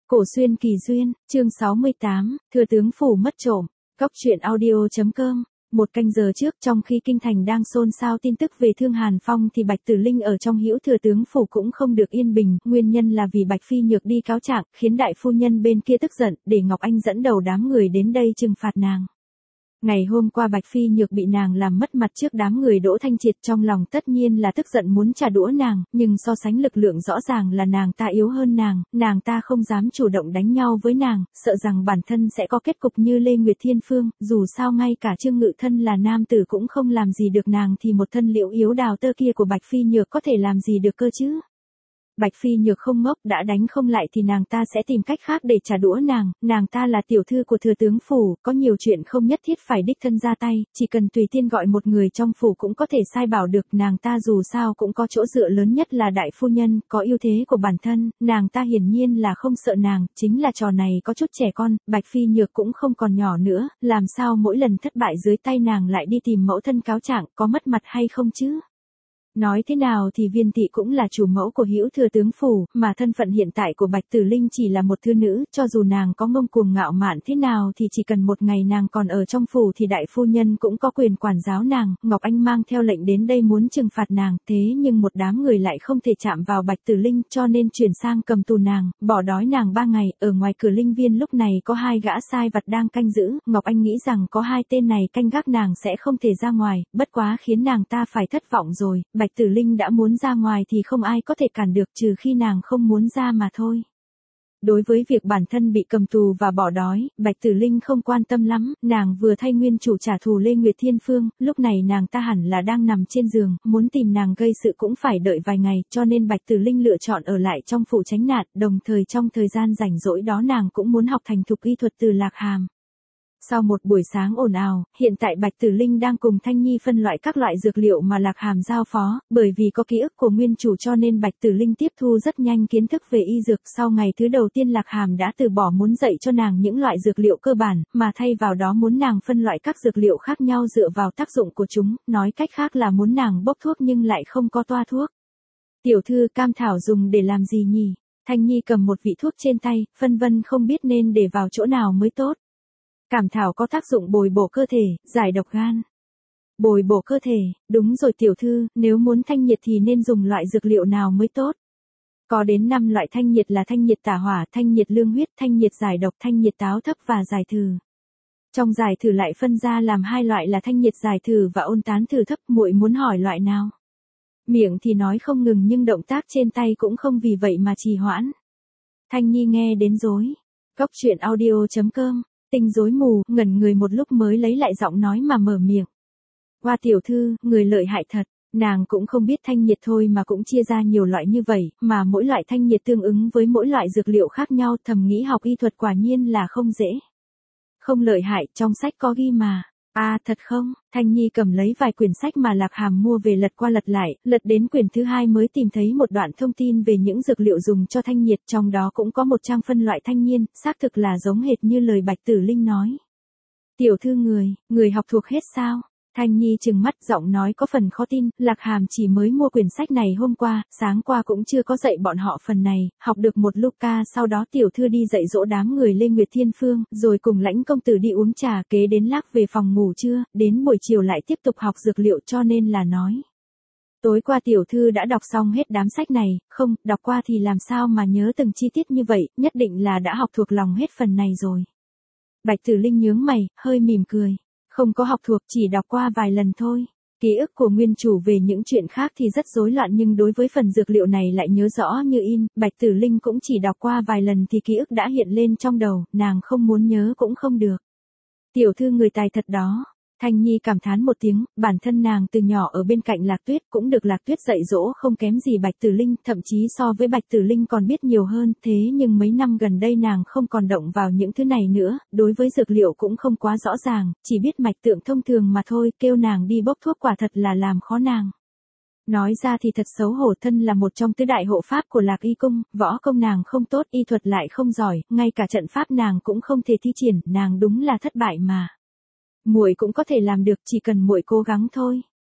Cổ xuyên kỳ duyên, chương 68, thừa tướng phủ mất trộm. Góc truyện audio.com. Một canh giờ trước, trong khi kinh thành đang xôn xao tin tức về Thương Hàn Phong thì Bạch Tử Linh ở trong hữu thừa tướng phủ cũng không được yên bình, nguyên nhân là vì Bạch Phi Nhược đi cáo trạng, khiến đại phu nhân bên kia tức giận, để Ngọc Anh dẫn đầu đám người đến đây trừng phạt nàng. Ngày hôm qua Bạch Phi Nhược bị nàng làm mất mặt trước đám người Đỗ Thanh Triệt, trong lòng tất nhiên là tức giận muốn trả đũa nàng, nhưng so sánh lực lượng rõ ràng là nàng ta yếu hơn nàng ta không dám chủ động đánh nhau với nàng, sợ rằng bản thân sẽ có kết cục như Lê Nguyệt Thiên Phương, dù sao ngay cả Trương Ngự thân là nam tử cũng không làm gì được nàng thì một thân liễu yếu đào tơ kia của Bạch Phi Nhược có thể làm gì được cơ chứ. Bạch Phi Nhược không ngốc, đã đánh không lại thì nàng ta sẽ tìm cách khác để trả đũa nàng ta là tiểu thư của thừa tướng phủ, có nhiều chuyện không nhất thiết phải đích thân ra tay, chỉ cần tùy tiên gọi một người trong phủ cũng có thể sai bảo được, nàng ta dù sao cũng có chỗ dựa lớn nhất là đại phu nhân, có ưu thế của bản thân, nàng ta hiển nhiên là không sợ nàng, chính là trò này có chút trẻ con, Bạch Phi Nhược cũng không còn nhỏ nữa, làm sao mỗi lần thất bại dưới tay nàng lại đi tìm mẫu thân cáo trạng, có mất mặt hay không chứ? Nói thế nào thì Viên thị cũng là chủ mẫu của hữu thừa tướng phủ, mà thân phận hiện tại của Bạch Tử Linh chỉ là một thư nữ, cho dù nàng có ngông cuồng ngạo mạn thế nào thì chỉ cần một ngày nàng còn ở trong phủ thì đại phu nhân cũng có quyền quản giáo nàng. Ngọc Anh mang theo lệnh đến đây muốn trừng phạt nàng, thế nhưng một đám người lại không thể chạm vào Bạch Tử Linh, cho nên chuyển sang cầm tù nàng, bỏ đói nàng 3 ngày. Ở ngoài cửa linh viên lúc này có 2 gã sai vặt đang canh giữ, Ngọc Anh nghĩ rằng có 2 tên này canh gác nàng sẽ không thể ra ngoài, bất quá khiến nàng ta phải thất vọng rồi. Bạch Tử Linh đã muốn ra ngoài thì không ai có thể cản được, trừ khi nàng không muốn ra mà thôi. Đối với việc bản thân bị cầm tù và bỏ đói, Bạch Tử Linh không quan tâm lắm, nàng vừa thay nguyên chủ trả thù Lê Nguyệt Thiên Phương, lúc này nàng ta hẳn là đang nằm trên giường, muốn tìm nàng gây sự cũng phải đợi vài ngày, cho nên Bạch Tử Linh lựa chọn ở lại trong phủ tránh nạn, đồng thời trong thời gian rảnh rỗi đó nàng cũng muốn học thành thục y thuật từ Lạc Hàm. Sau một buổi sáng ồn ào, hiện tại Bạch Tử Linh đang cùng Thanh Nhi phân loại các loại dược liệu mà Lạc Hàm giao phó, bởi vì có ký ức của nguyên chủ cho nên Bạch Tử Linh tiếp thu rất nhanh kiến thức về y dược. Sau ngày thứ đầu tiên Lạc Hàm đã từ bỏ muốn dạy cho nàng những loại dược liệu cơ bản, mà thay vào đó muốn nàng phân loại các dược liệu khác nhau dựa vào tác dụng của chúng, nói cách khác là muốn nàng bốc thuốc nhưng lại không có toa thuốc. Tiểu thư, cam thảo dùng để làm gì nhỉ? Thanh Nhi cầm một vị thuốc trên tay, phân vân không biết nên để vào chỗ nào mới tốt. Cảm thảo có tác dụng bồi bổ cơ thể, giải độc gan. Bồi bổ cơ thể, đúng rồi tiểu thư, nếu muốn thanh nhiệt thì nên dùng loại dược liệu nào mới tốt? Có đến 5 loại thanh nhiệt là thanh nhiệt tả hỏa, thanh nhiệt lương huyết, thanh nhiệt giải độc, thanh nhiệt táo thấp và giải thử. Trong giải thử lại phân ra làm 2 loại là thanh nhiệt giải thử và ôn tán thử thấp, muội muốn hỏi loại nào? Miệng thì nói không ngừng nhưng động tác trên tay cũng không vì vậy mà trì hoãn. Thanh Nhi nghe đến rối. Góc truyện audio.com. Tinh rối mù, ngẩn người một lúc mới lấy lại giọng nói mà mở miệng. Hoa tiểu thư, người lợi hại thật, nàng cũng không biết thanh nhiệt thôi mà cũng chia ra nhiều loại như vậy, mà mỗi loại thanh nhiệt tương ứng với mỗi loại dược liệu khác nhau, thầm nghĩ học y thuật quả nhiên là không dễ. Không lợi hại, trong sách có ghi mà. À thật không? Thanh Nhi cầm lấy vài quyển sách mà Lạc Hàm mua về lật qua lật lại, lật đến quyển thứ 2 mới tìm thấy một đoạn thông tin về những dược liệu dùng cho thanh nhiệt, trong đó cũng có một trang phân loại thanh nhiên, xác thực là giống hệt như lời Bạch Tử Linh nói. Tiểu thư người học thuộc hết sao? Thanh Nhi trừng mắt, giọng nói có phần khó tin, Lạc Hàm chỉ mới mua quyển sách này hôm qua, sáng qua cũng chưa có dạy bọn họ phần này, học được một lúc ca, sau đó tiểu thư đi dạy dỗ đám người Lê Nguyệt Thiên Phương, rồi cùng Lãnh công tử đi uống trà, kế đến lác về phòng ngủ trưa, đến buổi chiều lại tiếp tục học dược liệu, cho nên là nói. Tối qua tiểu thư đã đọc xong hết đám sách này, không, đọc qua thì làm sao mà nhớ từng chi tiết như vậy, nhất định là đã học thuộc lòng hết phần này rồi. Bạch Tử Linh nhướng mày, hơi mỉm cười. Không có học thuộc, chỉ đọc qua vài lần thôi. Ký ức của nguyên chủ về những chuyện khác thì rất rối loạn nhưng đối với phần dược liệu này lại nhớ rõ như in, Bạch Tử Linh cũng chỉ đọc qua vài lần thì ký ức đã hiện lên trong đầu, nàng không muốn nhớ cũng không được. Tiểu thư người tài thật đó. Thanh Nhi cảm thán một tiếng, bản thân nàng từ nhỏ ở bên cạnh Lạc Tuyết cũng được Lạc Tuyết dạy dỗ không kém gì Bạch Tử Linh, thậm chí so với Bạch Tử Linh còn biết nhiều hơn, thế nhưng mấy năm gần đây nàng không còn động vào những thứ này nữa, đối với dược liệu cũng không quá rõ ràng, chỉ biết mạch tượng thông thường mà thôi, kêu nàng đi bốc thuốc quả thật là làm khó nàng. Nói ra thì thật xấu hổ, thân là một trong tứ đại hộ pháp của Lạc Y cung, võ công nàng không tốt, y thuật lại không giỏi, ngay cả trận pháp nàng cũng không thể thi triển, nàng đúng là thất bại mà. Muội cũng có thể làm được, chỉ cần muội cố gắng thôi.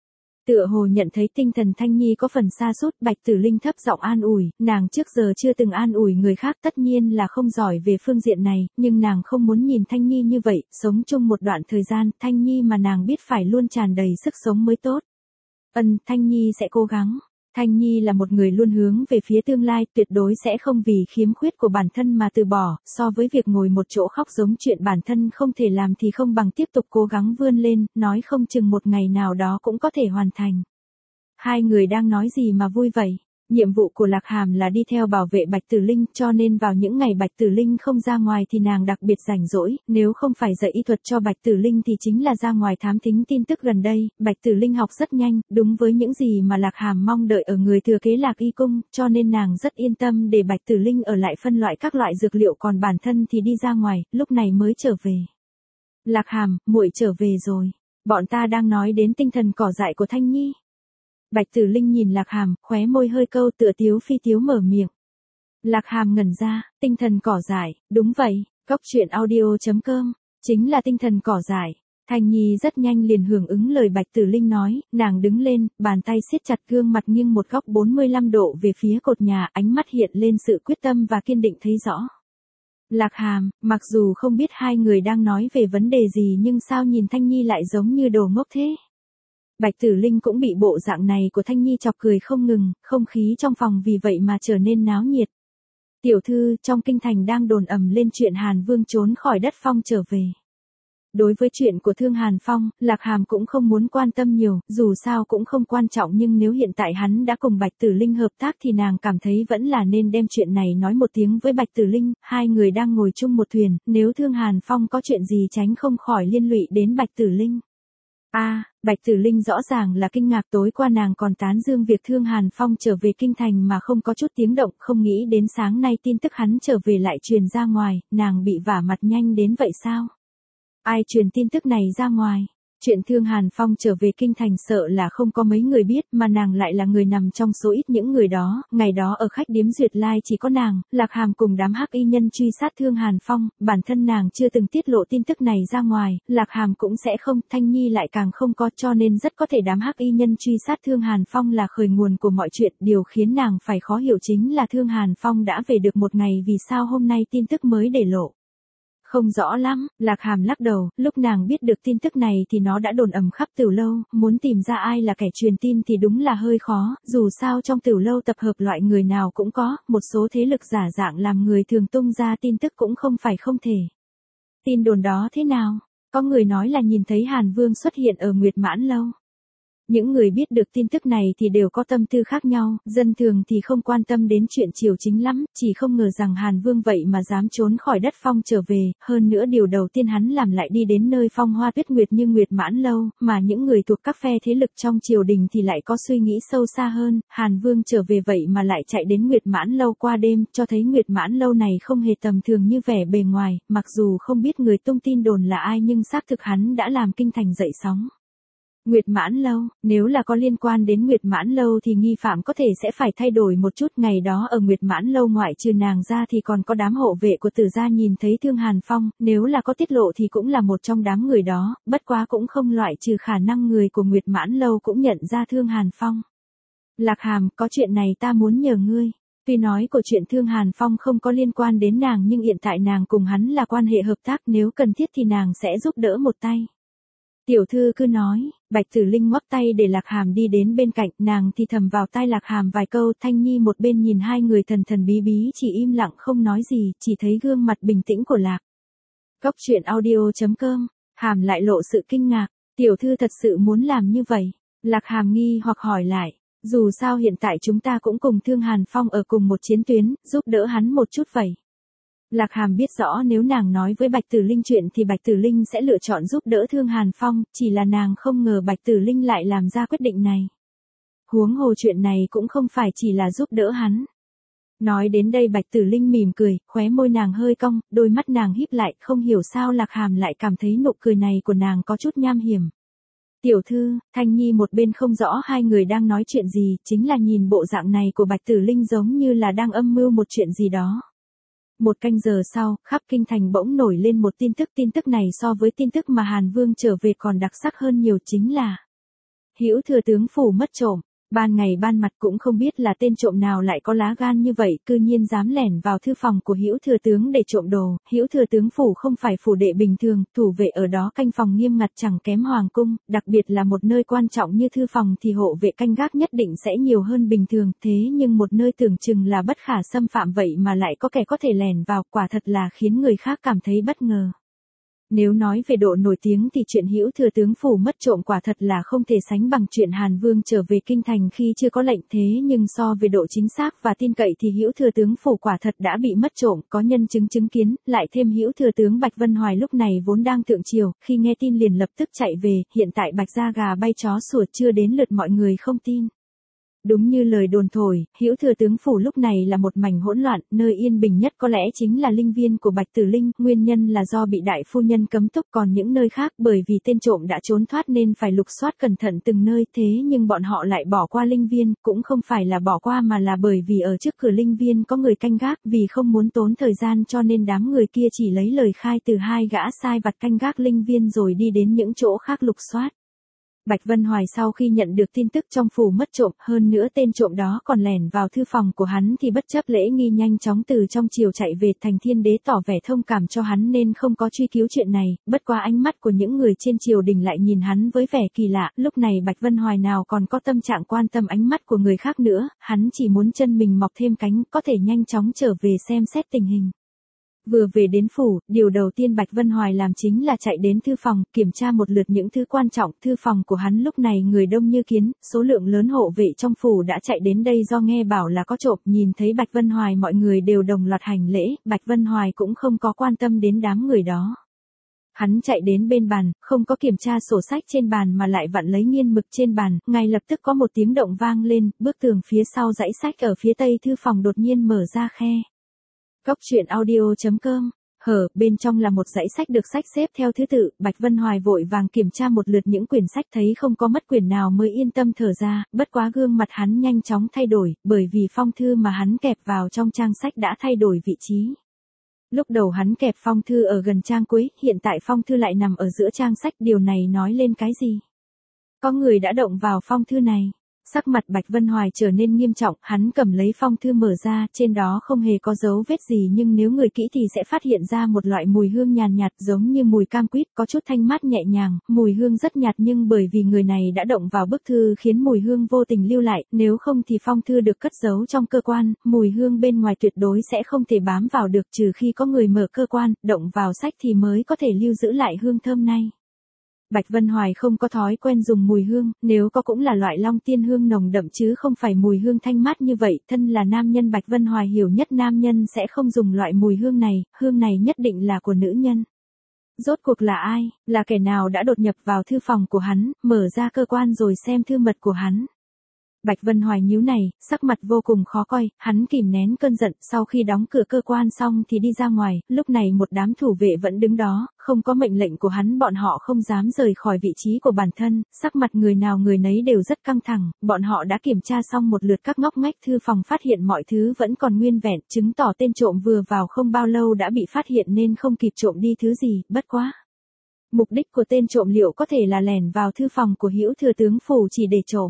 Tựa hồ nhận thấy tinh thần Thanh Nhi có phần sa sút, Bạch Tử Linh thấp giọng an ủi, nàng trước giờ chưa từng an ủi người khác, tất nhiên là không giỏi về phương diện này, nhưng nàng không muốn nhìn Thanh Nhi như vậy, sống chung một đoạn thời gian, Thanh Nhi mà nàng biết phải luôn tràn đầy sức sống mới tốt. Thanh Nhi sẽ cố gắng. Thanh Nhi là một người luôn hướng về phía tương lai, tuyệt đối sẽ không vì khiếm khuyết của bản thân mà từ bỏ, so với việc ngồi một chỗ khóc giống chuyện bản thân không thể làm thì không bằng tiếp tục cố gắng vươn lên, nói không chừng một ngày nào đó cũng có thể hoàn thành. Hai người đang nói gì mà vui vậy? Nhiệm vụ của Lạc Hàm là đi theo bảo vệ Bạch Tử Linh, cho nên vào những ngày Bạch Tử Linh không ra ngoài thì nàng đặc biệt rảnh rỗi, nếu không phải dạy y thuật cho Bạch Tử Linh thì chính là ra ngoài thám thính tin tức gần đây. Bạch Tử Linh học rất nhanh, đúng với những gì mà Lạc Hàm mong đợi ở người thừa kế Lạc Y Cung, cho nên nàng rất yên tâm để Bạch Tử Linh ở lại phân loại các loại dược liệu, còn bản thân thì đi ra ngoài, lúc này mới trở về. Lạc Hàm, muội trở về rồi. Bọn ta đang nói đến tinh thần cỏ dại của Thanh Nhi. Bạch Tử Linh nhìn Lạc Hàm, khóe môi hơi câu, tựa tiếu phi tiếu mở miệng. Lạc Hàm ngẩn ra, tinh thần cỏ dại, đúng vậy, Cóc Truyện Audio.com, chính là tinh thần cỏ dại. Thanh Nhi rất nhanh liền hưởng ứng lời Bạch Tử Linh nói, nàng đứng lên, bàn tay siết chặt, gương mặt nghiêng một góc 45 độ về phía cột nhà, ánh mắt hiện lên sự quyết tâm và kiên định thấy rõ. Lạc Hàm, mặc dù không biết hai người đang nói về vấn đề gì nhưng sao nhìn Thanh Nhi lại giống như đồ ngốc thế? Bạch Tử Linh cũng bị bộ dạng này của Thanh Nhi chọc cười không ngừng, không khí trong phòng vì vậy mà trở nên náo nhiệt. Tiểu thư, trong kinh thành đang đồn ầm lên chuyện Hàn Vương trốn khỏi đất phong trở về. Đối với chuyện của Thương Hàn Phong, Lạc Hàm cũng không muốn quan tâm nhiều, dù sao cũng không quan trọng, nhưng nếu hiện tại hắn đã cùng Bạch Tử Linh hợp tác thì nàng cảm thấy vẫn là nên đem chuyện này nói một tiếng với Bạch Tử Linh, hai người đang ngồi chung một thuyền, nếu Thương Hàn Phong có chuyện gì tránh không khỏi liên lụy đến Bạch Tử Linh. Bạch Tử Linh rõ ràng là kinh ngạc, tối qua nàng còn tán dương việc Thương Hàn Phong trở về kinh thành mà không có chút tiếng động, không nghĩ đến sáng nay tin tức hắn trở về lại truyền ra ngoài, nàng bị vả mặt nhanh đến vậy sao? Ai truyền tin tức này ra ngoài? Chuyện Thương Hàn Phong trở về kinh thành sợ là không có mấy người biết, mà nàng lại là người nằm trong số ít những người đó. Ngày đó ở khách điếm Duyệt Lai chỉ có nàng, Lạc Hàm cùng đám hắc y nhân truy sát Thương Hàn Phong, bản thân nàng chưa từng tiết lộ tin tức này ra ngoài, Lạc Hàm cũng sẽ không, Thanh Nhi lại càng không có, cho nên rất có thể đám hắc y nhân truy sát Thương Hàn Phong là khởi nguồn của mọi chuyện. Điều khiến nàng phải khó hiểu chính là Thương Hàn Phong đã về được một ngày, vì sao hôm nay tin tức mới để lộ? Không rõ lắm, Lạc Hàm lắc đầu, lúc nàng biết được tin tức này thì nó đã đồn ầm khắp Tửu Lâu, muốn tìm ra ai là kẻ truyền tin thì đúng là hơi khó, dù sao trong Tửu Lâu tập hợp loại người nào cũng có, một số thế lực giả dạng làm người thường tung ra tin tức cũng không phải không thể. Tin đồn đó thế nào? Có người nói là nhìn thấy Hàn Vương xuất hiện ở Nguyệt Mãn Lâu. Những người biết được tin tức này thì đều có tâm tư khác nhau, dân thường thì không quan tâm đến chuyện triều chính lắm, chỉ không ngờ rằng Hàn Vương vậy mà dám trốn khỏi đất phong trở về, hơn nữa điều đầu tiên hắn làm lại đi đến nơi phong hoa tuyết nguyệt như Nguyệt Mãn Lâu, mà những người thuộc các phe thế lực trong triều đình thì lại có suy nghĩ sâu xa hơn, Hàn Vương trở về vậy mà lại chạy đến Nguyệt Mãn Lâu qua đêm, cho thấy Nguyệt Mãn Lâu này không hề tầm thường như vẻ bề ngoài, mặc dù không biết người tung tin đồn là ai nhưng xác thực hắn đã làm kinh thành dậy sóng. Nguyệt Mãn Lâu, nếu là có liên quan đến Nguyệt Mãn Lâu thì nghi phạm có thể sẽ phải thay đổi một chút. Ngày đó ở Nguyệt Mãn Lâu ngoại trừ nàng ra thì còn có đám hộ vệ của Tử gia nhìn thấy Thương Hàn Phong, nếu là có tiết lộ thì cũng là một trong đám người đó, bất quá cũng không loại trừ khả năng người của Nguyệt Mãn Lâu cũng nhận ra Thương Hàn Phong. Lạc Hàm, có chuyện này ta muốn nhờ ngươi. Tuy nói của chuyện Thương Hàn Phong không có liên quan đến nàng nhưng hiện tại nàng cùng hắn là quan hệ hợp tác, nếu cần thiết thì nàng sẽ giúp đỡ một tay. Tiểu thư cứ nói, Bạch Tử Linh ngoắc tay để Lạc Hàm đi đến bên cạnh, nàng thì thầm vào tai Lạc Hàm vài câu, Thanh Nhi một bên nhìn hai người thần thần bí bí chỉ im lặng không nói gì, chỉ thấy gương mặt bình tĩnh của Lạc. Cóc Truyện Audio.com, Hàm lại lộ sự kinh ngạc, tiểu thư thật sự muốn làm như vậy? Lạc Hàm nghi hoặc hỏi lại, dù sao hiện tại chúng ta cũng cùng Thương Hàn Phong ở cùng một chiến tuyến, giúp đỡ hắn một chút vậy. Lạc Hàm biết rõ nếu nàng nói với Bạch Tử Linh chuyện thì Bạch Tử Linh sẽ lựa chọn giúp đỡ Thương Hàn Phong, chỉ là nàng không ngờ Bạch Tử Linh lại làm ra quyết định này. Huống hồ chuyện này cũng không phải chỉ là giúp đỡ hắn. Nói đến đây Bạch Tử Linh mỉm cười, khóe môi nàng hơi cong, đôi mắt nàng híp lại, không hiểu sao Lạc Hàm lại cảm thấy nụ cười này của nàng có chút nham hiểm. Tiểu thư, Thanh Nhi một bên không rõ hai người đang nói chuyện gì, chính là nhìn bộ dạng này của Bạch Tử Linh giống như là đang âm mưu một chuyện gì đó. Một canh giờ sau, khắp kinh thành bỗng nổi lên một tin tức này so với tin tức mà Hàn Vương trở về còn đặc sắc hơn nhiều, chính là Hữu thừa tướng phủ mất trộm. Ban ngày ban mặt cũng không biết là tên trộm nào lại có lá gan như vậy, cư nhiên dám lẻn vào thư phòng của Hữu thừa tướng để trộm đồ. Hữu thừa tướng phủ không phải phủ đệ bình thường, thủ vệ ở đó canh phòng nghiêm ngặt chẳng kém hoàng cung, đặc biệt là một nơi quan trọng như thư phòng thì hộ vệ canh gác nhất định sẽ nhiều hơn bình thường, thế nhưng một nơi tưởng chừng là bất khả xâm phạm vậy mà lại có kẻ có thể lẻn vào, quả thật là khiến người khác cảm thấy bất ngờ. Nếu nói về độ nổi tiếng thì chuyện Hữu thừa tướng phủ mất trộm quả thật là không thể sánh bằng chuyện Hàn Vương trở về kinh thành khi chưa có lệnh, thế nhưng so về độ chính xác và tin cậy thì Hữu thừa tướng phủ quả thật đã bị mất trộm, có nhân chứng chứng kiến, lại thêm Hữu thừa tướng Bạch Vân Hoài lúc này vốn đang thượng triều, khi nghe tin liền lập tức chạy về, hiện tại Bạch gia gà bay chó sủa chưa đến lượt mọi người không tin. Đúng như lời đồn thổi, Hữu thừa tướng phủ lúc này là một mảnh hỗn loạn, nơi yên bình nhất có lẽ chính là linh viên của Bạch Tử Linh, nguyên nhân là do bị đại phu nhân cấm túc, còn những nơi khác bởi vì tên trộm đã trốn thoát nên phải lục soát cẩn thận từng nơi, thế nhưng bọn họ lại bỏ qua linh viên, cũng không phải là bỏ qua mà là bởi vì ở trước cửa linh viên có người canh gác, vì không muốn tốn thời gian cho nên đám người kia chỉ lấy lời khai từ hai gã sai vặt canh gác linh viên rồi đi đến những chỗ khác lục soát. Bạch Vân Hoài sau khi nhận được tin tức trong phủ mất trộm, hơn nữa tên trộm đó còn lẻn vào thư phòng của hắn thì bất chấp lễ nghi nhanh chóng từ trong triều chạy về thành Thiên Đế tỏ vẻ thông cảm cho hắn nên không có truy cứu chuyện này, bất quá ánh mắt của những người trên triều đình lại nhìn hắn với vẻ kỳ lạ, lúc này Bạch Vân Hoài nào còn có tâm trạng quan tâm ánh mắt của người khác nữa, hắn chỉ muốn chân mình mọc thêm cánh, có thể nhanh chóng trở về xem xét tình hình. Vừa về đến phủ, điều đầu tiên Bạch Vân Hoài làm chính là chạy đến thư phòng, kiểm tra một lượt những thứ quan trọng, thư phòng của hắn lúc này người đông như kiến, số lượng lớn hộ vệ trong phủ đã chạy đến đây do nghe bảo là có trộm, nhìn thấy Bạch Vân Hoài mọi người đều đồng loạt hành lễ, Bạch Vân Hoài cũng không có quan tâm đến đám người đó. Hắn chạy đến bên bàn, không có kiểm tra sổ sách trên bàn mà lại vặn lấy nghiên mực trên bàn, ngay lập tức có một tiếng động vang lên, bức tường phía sau dãy sách ở phía tây thư phòng đột nhiên mở ra khe. Cốc truyện audio.com. Bên trong là một dãy sách được xếp theo thứ tự, Bạch Vân Hoài vội vàng kiểm tra một lượt những quyển sách thấy không có mất quyển nào mới yên tâm thở ra, bất quá gương mặt hắn nhanh chóng thay đổi, bởi vì phong thư mà hắn kẹp vào trong trang sách đã thay đổi vị trí. Lúc đầu hắn kẹp phong thư ở gần trang cuối, hiện tại phong thư lại nằm ở giữa trang sách, điều này nói lên cái gì? Có người đã động vào phong thư này. Sắc mặt Bạch Vân Hoài trở nên nghiêm trọng, hắn cầm lấy phong thư mở ra, trên đó không hề có dấu vết gì nhưng nếu người kỹ thì sẽ phát hiện ra một loại mùi hương nhàn nhạt giống như mùi cam quýt, có chút thanh mát nhẹ nhàng, mùi hương rất nhạt nhưng bởi vì người này đã động vào bức thư khiến mùi hương vô tình lưu lại, nếu không thì phong thư được cất giấu trong cơ quan, mùi hương bên ngoài tuyệt đối sẽ không thể bám vào được trừ khi có người mở cơ quan, động vào sách thì mới có thể lưu giữ lại hương thơm này. Bạch Vân Hoài không có thói quen dùng mùi hương, nếu có cũng là loại long tiên hương nồng đậm chứ không phải mùi hương thanh mát như vậy, thân là nam nhân Bạch Vân Hoài hiểu nhất nam nhân sẽ không dùng loại mùi hương này nhất định là của nữ nhân. Rốt cuộc là ai, là kẻ nào đã đột nhập vào thư phòng của hắn, mở ra cơ quan rồi xem thư mật của hắn. Bạch Vân Hoài nhíu này, sắc mặt vô cùng khó coi, hắn kìm nén cơn giận, sau khi đóng cửa cơ quan xong thì đi ra ngoài, lúc này một đám thủ vệ vẫn đứng đó, không có mệnh lệnh của hắn bọn họ không dám rời khỏi vị trí của bản thân, sắc mặt người nào người nấy đều rất căng thẳng, bọn họ đã kiểm tra xong một lượt các ngóc ngách thư phòng phát hiện mọi thứ vẫn còn nguyên vẹn, chứng tỏ tên trộm vừa vào không bao lâu đã bị phát hiện nên không kịp trộm đi thứ gì, bất quá. Mục đích của tên trộm liệu có thể là lẻn vào thư phòng của Hữu thừa tướng phủ chỉ để trộm.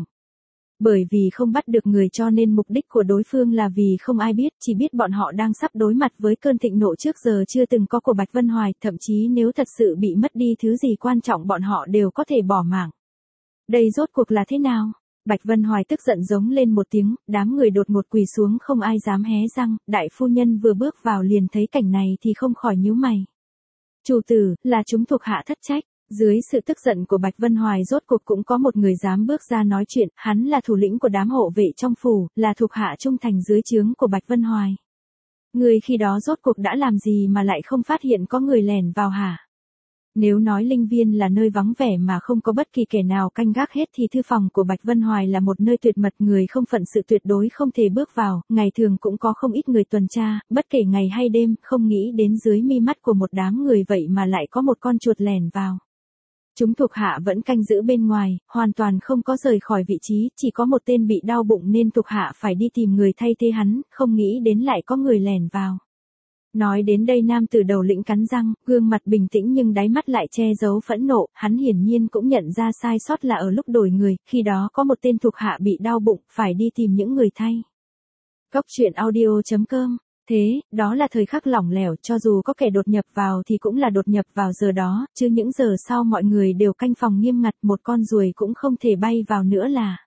Bởi vì không bắt được người cho nên mục đích của đối phương là vì không ai biết, chỉ biết bọn họ đang sắp đối mặt với cơn thịnh nộ trước giờ chưa từng có của Bạch Vân Hoài, thậm chí nếu thật sự bị mất đi thứ gì quan trọng bọn họ đều có thể bỏ mạng. Đây rốt cuộc là thế nào? Bạch Vân Hoài tức giận giống lên một tiếng, đám người đột ngột quỳ xuống không ai dám hé răng, đại phu nhân vừa bước vào liền thấy cảnh này thì không khỏi nhíu mày. Chủ tử, là chúng thuộc hạ thất trách. Dưới sự tức giận của Bạch Vân Hoài rốt cuộc cũng có một người dám bước ra nói chuyện, hắn là thủ lĩnh của đám hộ vệ trong phủ, là thuộc hạ trung thành dưới trướng của Bạch Vân Hoài. Người khi đó rốt cuộc đã làm gì mà lại không phát hiện có người lẻn vào hả? Nếu nói linh viên là nơi vắng vẻ mà không có bất kỳ kẻ nào canh gác hết thì thư phòng của Bạch Vân Hoài là một nơi tuyệt mật, người không phận sự tuyệt đối không thể bước vào, ngày thường cũng có không ít người tuần tra, bất kể ngày hay đêm, không nghĩ đến dưới mi mắt của một đám người vậy mà lại có một con chuột lẻn vào. Chúng thuộc hạ vẫn canh giữ bên ngoài, hoàn toàn không có rời khỏi vị trí, chỉ có một tên bị đau bụng nên thuộc hạ phải đi tìm người thay thế hắn, không nghĩ đến lại có người lẻn vào. Nói đến đây nam tử đầu lĩnh cắn răng, gương mặt bình tĩnh nhưng đáy mắt lại che giấu phẫn nộ, hắn hiển nhiên cũng nhận ra sai sót là ở lúc đổi người, khi đó có một tên thuộc hạ bị đau bụng, phải đi tìm những người thay. Cốc truyện audio.com. Thế, đó là thời khắc lỏng lẻo, cho dù có kẻ đột nhập vào thì cũng là đột nhập vào giờ đó, chứ những giờ sau mọi người đều canh phòng nghiêm ngặt, một con ruồi cũng không thể bay vào nữa là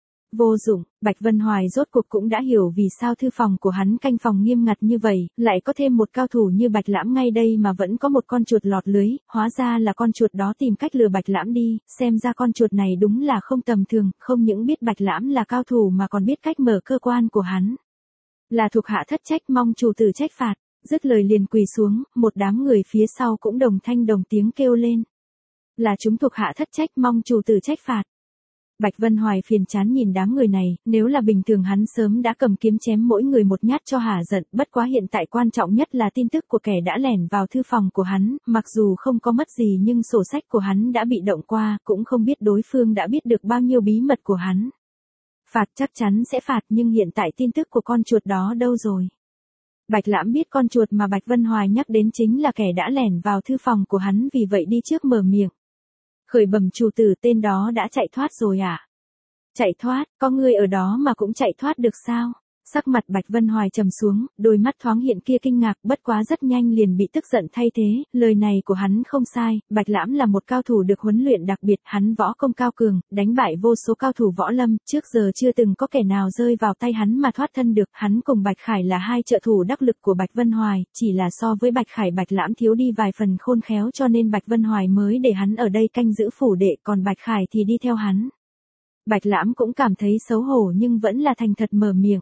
vô dụng. Bạch Vân Hoài rốt cuộc cũng đã hiểu vì sao thư phòng của hắn canh phòng nghiêm ngặt như vậy, lại có thêm một cao thủ như Bạch Lãm ngay đây mà vẫn có một con chuột lọt lưới, hóa ra là con chuột đó tìm cách lừa Bạch Lãm đi, xem ra con chuột này đúng là không tầm thường, không những biết Bạch Lãm là cao thủ mà còn biết cách mở cơ quan của hắn. Là thuộc hạ thất trách, mong chủ tử trách phạt. Dứt lời liền quỳ xuống, một đám người phía sau cũng đồng thanh đồng tiếng kêu lên. Là chúng thuộc hạ thất trách, mong chủ tử trách phạt. Bạch Vân Hoài phiền chán nhìn đám người này, nếu là bình thường hắn sớm đã cầm kiếm chém mỗi người một nhát cho hả giận, bất quá hiện tại quan trọng nhất là tin tức của kẻ đã lẻn vào thư phòng của hắn, mặc dù không có mất gì nhưng sổ sách của hắn đã bị động qua, cũng không biết đối phương đã biết được bao nhiêu bí mật của hắn. Phạt chắc chắn sẽ phạt, nhưng hiện tại tin tức của con chuột đó đâu rồi? Bạch Lãm biết con chuột mà Bạch Vân Hoài nhắc đến chính là kẻ đã lẻn vào thư phòng của hắn, vì vậy đi trước mở miệng. Khởi bẩm chủ tử, tên đó đã chạy thoát rồi à? Chạy thoát, có người ở đó mà cũng chạy thoát được sao? Sắc mặt Bạch Vân Hoài trầm xuống, đôi mắt thoáng hiện kia kinh ngạc, bất quá rất nhanh liền bị tức giận thay thế, lời này của hắn không sai, Bạch Lãm là một cao thủ được huấn luyện đặc biệt, hắn võ công cao cường, đánh bại vô số cao thủ võ lâm, trước giờ chưa từng có kẻ nào rơi vào tay hắn mà thoát thân được, hắn cùng Bạch Khải là hai trợ thủ đắc lực của Bạch Vân Hoài, chỉ là so với Bạch Khải Bạch Lãm thiếu đi vài phần khôn khéo cho nên Bạch Vân Hoài mới để hắn ở đây canh giữ phủ đệ, còn Bạch Khải thì đi theo hắn. Bạch Lãm cũng cảm thấy xấu hổ nhưng vẫn là thành thật mở miệng.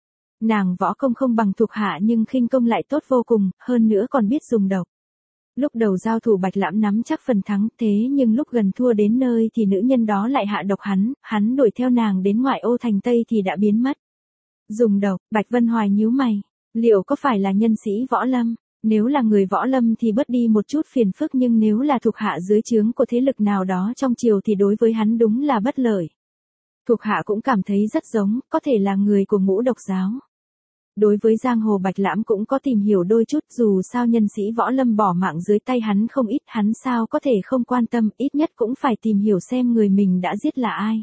Nàng võ công không bằng thuộc hạ nhưng khinh công lại tốt vô cùng, hơn nữa còn biết dùng độc. Lúc đầu giao thủ Bạch Lãm nắm chắc phần thắng, thế nhưng lúc gần thua đến nơi thì nữ nhân đó lại hạ độc hắn đuổi theo nàng đến ngoại ô thành Tây thì đã biến mất. Dùng độc, Bạch Vân Hoài nhíu mày, liệu có phải là nhân sĩ võ lâm? Nếu là người võ lâm thì bớt đi một chút phiền phức, nhưng nếu là thuộc hạ dưới trướng của thế lực nào đó trong triều thì đối với hắn đúng là bất lợi. Thuộc hạ cũng cảm thấy rất giống, có thể là người của Ngũ Độc giáo. Đối với giang hồ Bạch Lãm cũng có tìm hiểu đôi chút, dù sao nhân sĩ võ lâm bỏ mạng dưới tay hắn không ít, hắn sao có thể không quan tâm, ít nhất cũng phải tìm hiểu xem người mình đã giết là ai.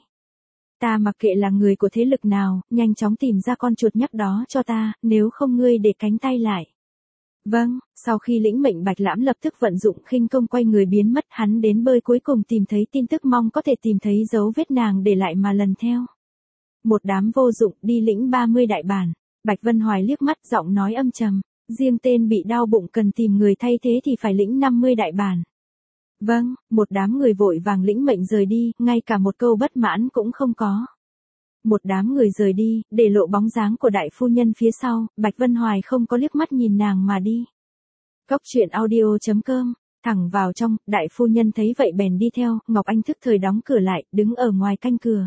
Ta mặc kệ là người của thế lực nào, nhanh chóng tìm ra con chuột nhắt đó cho ta, nếu không ngươi để cánh tay lại. Vâng, sau khi lĩnh mệnh Bạch Lãm lập tức vận dụng khinh công quay người biến mất, hắn đến bơi cuối cùng tìm thấy tin tức, mong có thể tìm thấy dấu vết nàng để lại mà lần theo. Một đám vô dụng, đi lĩnh 30 đại bản. Bạch Vân Hoài liếc mắt, giọng nói âm trầm, riêng tên bị đau bụng cần tìm người thay thế thì phải lĩnh 50 đại bản. Vâng, một đám người vội vàng lĩnh mệnh rời đi, ngay cả một câu bất mãn cũng không có. Một đám người rời đi, để lộ bóng dáng của đại phu nhân phía sau, Bạch Vân Hoài không có liếc mắt nhìn nàng mà đi. Cốc truyện audio.com, thẳng vào trong, đại phu nhân thấy vậy bèn đi theo, Ngọc Anh thức thời đóng cửa lại, đứng ở ngoài canh cửa.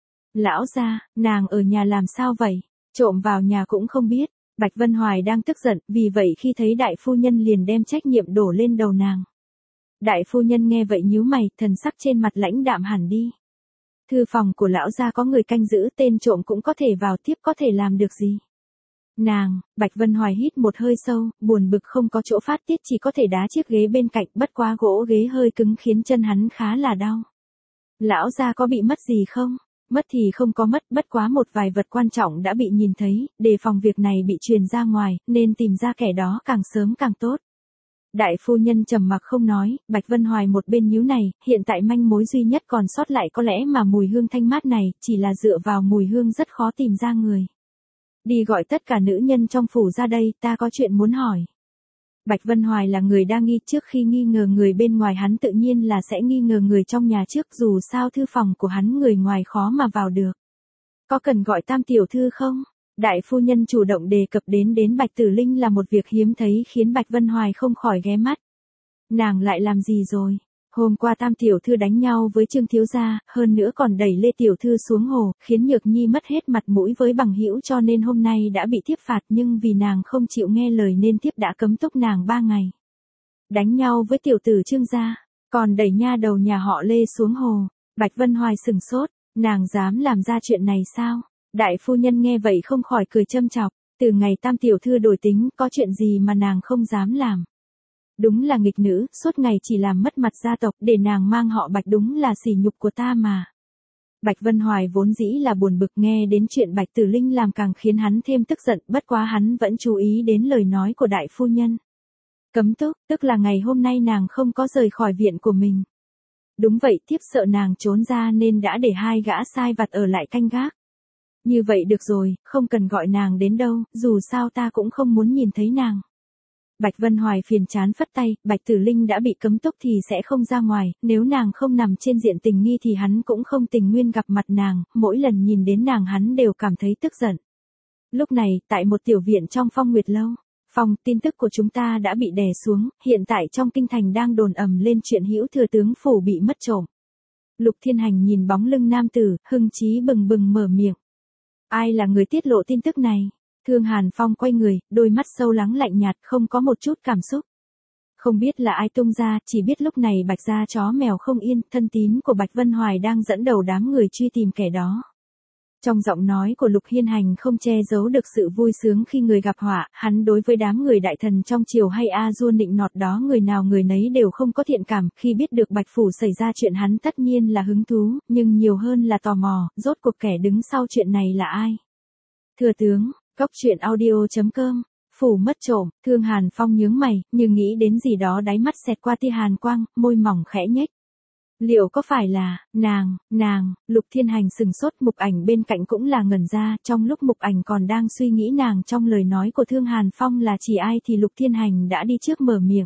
Lão gia, nàng ở nhà làm sao vậy? Trộm vào nhà cũng không biết. Bạch Vân Hoài đang tức giận, vì vậy khi thấy đại phu nhân liền đem trách nhiệm đổ lên đầu nàng. Đại phu nhân nghe vậy nhíu mày, thần sắc trên mặt lãnh đạm hẳn đi. Thư phòng của lão gia có người canh giữ, tên trộm cũng có thể vào, tiếp có thể làm được gì? Nàng, Bạch Vân Hoài hít một hơi sâu, buồn bực không có chỗ phát tiết, chỉ có thể đá chiếc ghế bên cạnh, bất quá gỗ ghế hơi cứng khiến chân hắn khá là đau. Lão gia có bị mất gì không? Mất thì không có mất, bất quá một vài vật quan trọng đã bị nhìn thấy, đề phòng việc này bị truyền ra ngoài, nên tìm ra kẻ đó càng sớm càng tốt. Đại phu nhân trầm mặc không nói, Bạch Vân Hoài một bên nhíu này, hiện tại manh mối duy nhất còn sót lại có lẽ mà mùi hương thanh mát này, chỉ là dựa vào mùi hương rất khó tìm ra người. Đi gọi tất cả nữ nhân trong phủ ra đây, ta có chuyện muốn hỏi. Bạch Vân Hoài là người đa nghi, trước khi nghi ngờ người bên ngoài hắn tự nhiên là sẽ nghi ngờ người trong nhà trước, dù sao thư phòng của hắn người ngoài khó mà vào được. Có cần gọi Tam tiểu thư không? Đại phu nhân chủ động đề cập đến Bạch Tử Linh là một việc hiếm thấy khiến Bạch Vân Hoài không khỏi ghé mắt. Nàng lại làm gì rồi? Hôm qua Tam tiểu thư đánh nhau với Trương thiếu gia, hơn nữa còn đẩy Lê tiểu thư xuống hồ, khiến Nhược Nhi mất hết mặt mũi với bằng hữu, cho nên hôm nay đã bị tiếp phạt, nhưng vì nàng không chịu nghe lời nên tiếp đã cấm túc nàng 3 ngày. Đánh nhau với tiểu tử Trương gia, còn đẩy nha đầu nhà họ Lê xuống hồ. Bạch Vân Hoài sừng sốt, nàng dám làm ra chuyện này sao? Đại phu nhân nghe vậy không khỏi cười châm chọc, Từ ngày Tam tiểu thư đổi tính, có chuyện gì mà nàng không dám làm. Đúng là nghịch nữ, suốt ngày chỉ làm mất mặt gia tộc, để nàng mang họ Bạch đúng là sỉ nhục của ta mà. Bạch Vân Hoài vốn dĩ là buồn bực, nghe đến chuyện Bạch Tử Linh làm càng khiến hắn thêm tức giận, bất quá hắn vẫn chú ý đến lời nói của đại phu nhân. Cấm túc, tức là ngày hôm nay nàng không có rời khỏi viện của mình. Đúng vậy, tiếp sợ nàng trốn ra nên đã để hai gã sai vặt ở lại canh gác. Như vậy được rồi, không cần gọi nàng đến đâu, dù sao ta cũng không muốn nhìn thấy nàng. Bạch Vân Hoài phiền chán phất tay, Bạch Tử Linh đã bị cấm túc thì sẽ không ra ngoài, nếu nàng không nằm trên diện tình nghi thì hắn cũng không tình nguyện gặp mặt nàng, mỗi lần nhìn đến nàng hắn đều cảm thấy tức giận. Lúc này, tại một tiểu viện trong Phong Nguyệt Lâu, Phong, tin tức của chúng ta đã bị đè xuống, hiện tại trong kinh thành đang đồn ầm lên chuyện Hữu thừa tướng phủ bị mất trộm. Lục Thiên Hành nhìn bóng lưng nam tử, hưng chí bừng bừng mở miệng. Ai là người tiết lộ tin tức này? Thương Hàn Phong quay người, đôi mắt sâu lắng lạnh nhạt, không có một chút cảm xúc. Không biết là ai tung ra, chỉ biết lúc này Bạch gia chó mèo không yên, thân tín của Bạch Vân Hoài đang dẫn đầu đám người truy tìm kẻ đó. Trong giọng nói của Lục Hiên Hành không che giấu được sự vui sướng khi người gặp họa, hắn đối với đám người đại thần trong triều hay A-dua nịnh nọt đó người nào người nấy đều không có thiện cảm, khi biết được Bạch Phủ xảy ra chuyện hắn tất nhiên là hứng thú, nhưng nhiều hơn là tò mò, rốt cuộc kẻ đứng sau chuyện này là ai. Thừa tướng, Cốc truyện audio.com, phủ mất trộm, Thương Hàn Phong nhướng mày, nhưng nghĩ đến gì đó đáy mắt xẹt qua tia hàn quang, môi mỏng khẽ nhếch. Liệu có phải là, nàng, Lục Thiên Hành sừng sốt, Mục Ảnh bên cạnh cũng là ngẩn ra, trong lúc Mục Ảnh còn đang suy nghĩ nàng trong lời nói của Thương Hàn Phong là chỉ ai thì Lục Thiên Hành đã đi trước mở miệng.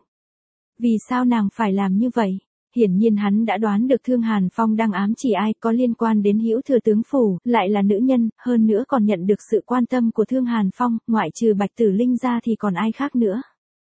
Vì sao nàng phải làm như vậy? Hiển nhiên hắn đã đoán được Thương Hàn Phong đang ám chỉ ai có liên quan đến Hữu thừa tướng phủ, lại là nữ nhân, hơn nữa còn nhận được sự quan tâm của Thương Hàn Phong, ngoại trừ Bạch Tử Linh ra thì còn ai khác nữa.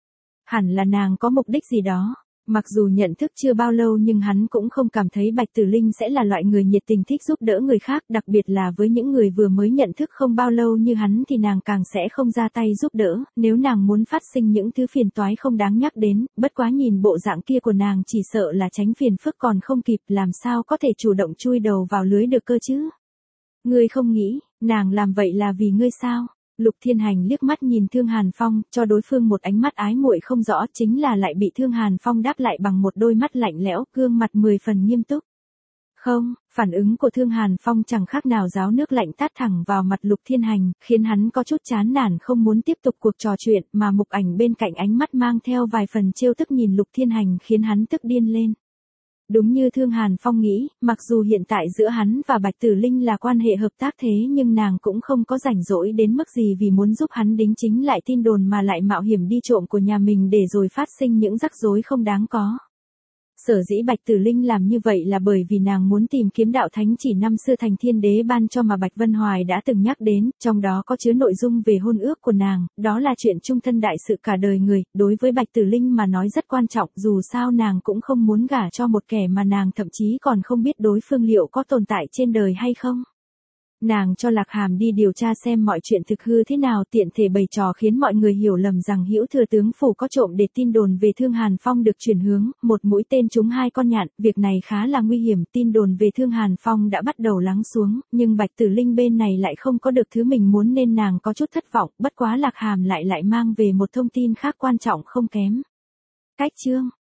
Hẳn là nàng có mục đích gì đó. Mặc dù nhận thức chưa bao lâu nhưng hắn cũng không cảm thấy Bạch Tử Linh sẽ là loại người nhiệt tình thích giúp đỡ người khác, đặc biệt là với những người vừa mới nhận thức không bao lâu như hắn thì nàng càng sẽ không ra tay giúp đỡ, nếu nàng muốn phát sinh những thứ phiền toái không đáng nhắc đến, bất quá nhìn bộ dạng kia của nàng chỉ sợ là tránh phiền phức còn không kịp, làm sao có thể chủ động chui đầu vào lưới được cơ chứ. Ngươi không nghĩ, nàng làm vậy là vì ngươi sao? Lục Thiên Hành liếc mắt nhìn Thương Hàn Phong, cho đối phương một ánh mắt ái muội không rõ, chính là lại bị Thương Hàn Phong đáp lại bằng một đôi mắt lạnh lẽo, gương mặt 10 phần nghiêm túc. Không, phản ứng của Thương Hàn Phong chẳng khác nào ráo nước lạnh tát thẳng vào mặt Lục Thiên Hành, khiến hắn có chút chán nản không muốn tiếp tục cuộc trò chuyện, mà Mục Ảnh bên cạnh ánh mắt mang theo vài phần trêu tức nhìn Lục Thiên Hành khiến hắn tức điên lên. Đúng như Thương Hàn Phong nghĩ, mặc dù hiện tại giữa hắn và Bạch Tử Linh là quan hệ hợp tác thế nhưng nàng cũng không có rảnh rỗi đến mức gì vì muốn giúp hắn đính chính lại tin đồn mà lại mạo hiểm đi trộm của nhà mình để rồi phát sinh những rắc rối không đáng có. Sở dĩ Bạch Tử Linh làm như vậy là bởi vì nàng muốn tìm kiếm đạo thánh chỉ năm xưa thành thiên đế ban cho mà Bạch Vân Hoài đã từng nhắc đến, trong đó có chứa nội dung về hôn ước của nàng, đó là chuyện chung thân đại sự cả đời người, đối với Bạch Tử Linh mà nói rất quan trọng, dù sao nàng cũng không muốn gả cho một kẻ mà nàng thậm chí còn không biết đối phương liệu có tồn tại trên đời hay không. Nàng cho Lạc Hàm đi điều tra xem mọi chuyện thực hư thế nào, tiện thể bày trò khiến mọi người hiểu lầm rằng Hữu thừa tướng phủ có trộm để tin đồn về Thương Hàn Phong được chuyển hướng, một mũi tên trúng hai con nhạn, việc này khá là nguy hiểm, tin đồn về Thương Hàn Phong đã bắt đầu lắng xuống, nhưng Bạch Tử Linh bên này lại không có được thứ mình muốn nên nàng có chút thất vọng, bất quá Lạc Hàm lại mang về một thông tin khác quan trọng không kém. Cách chương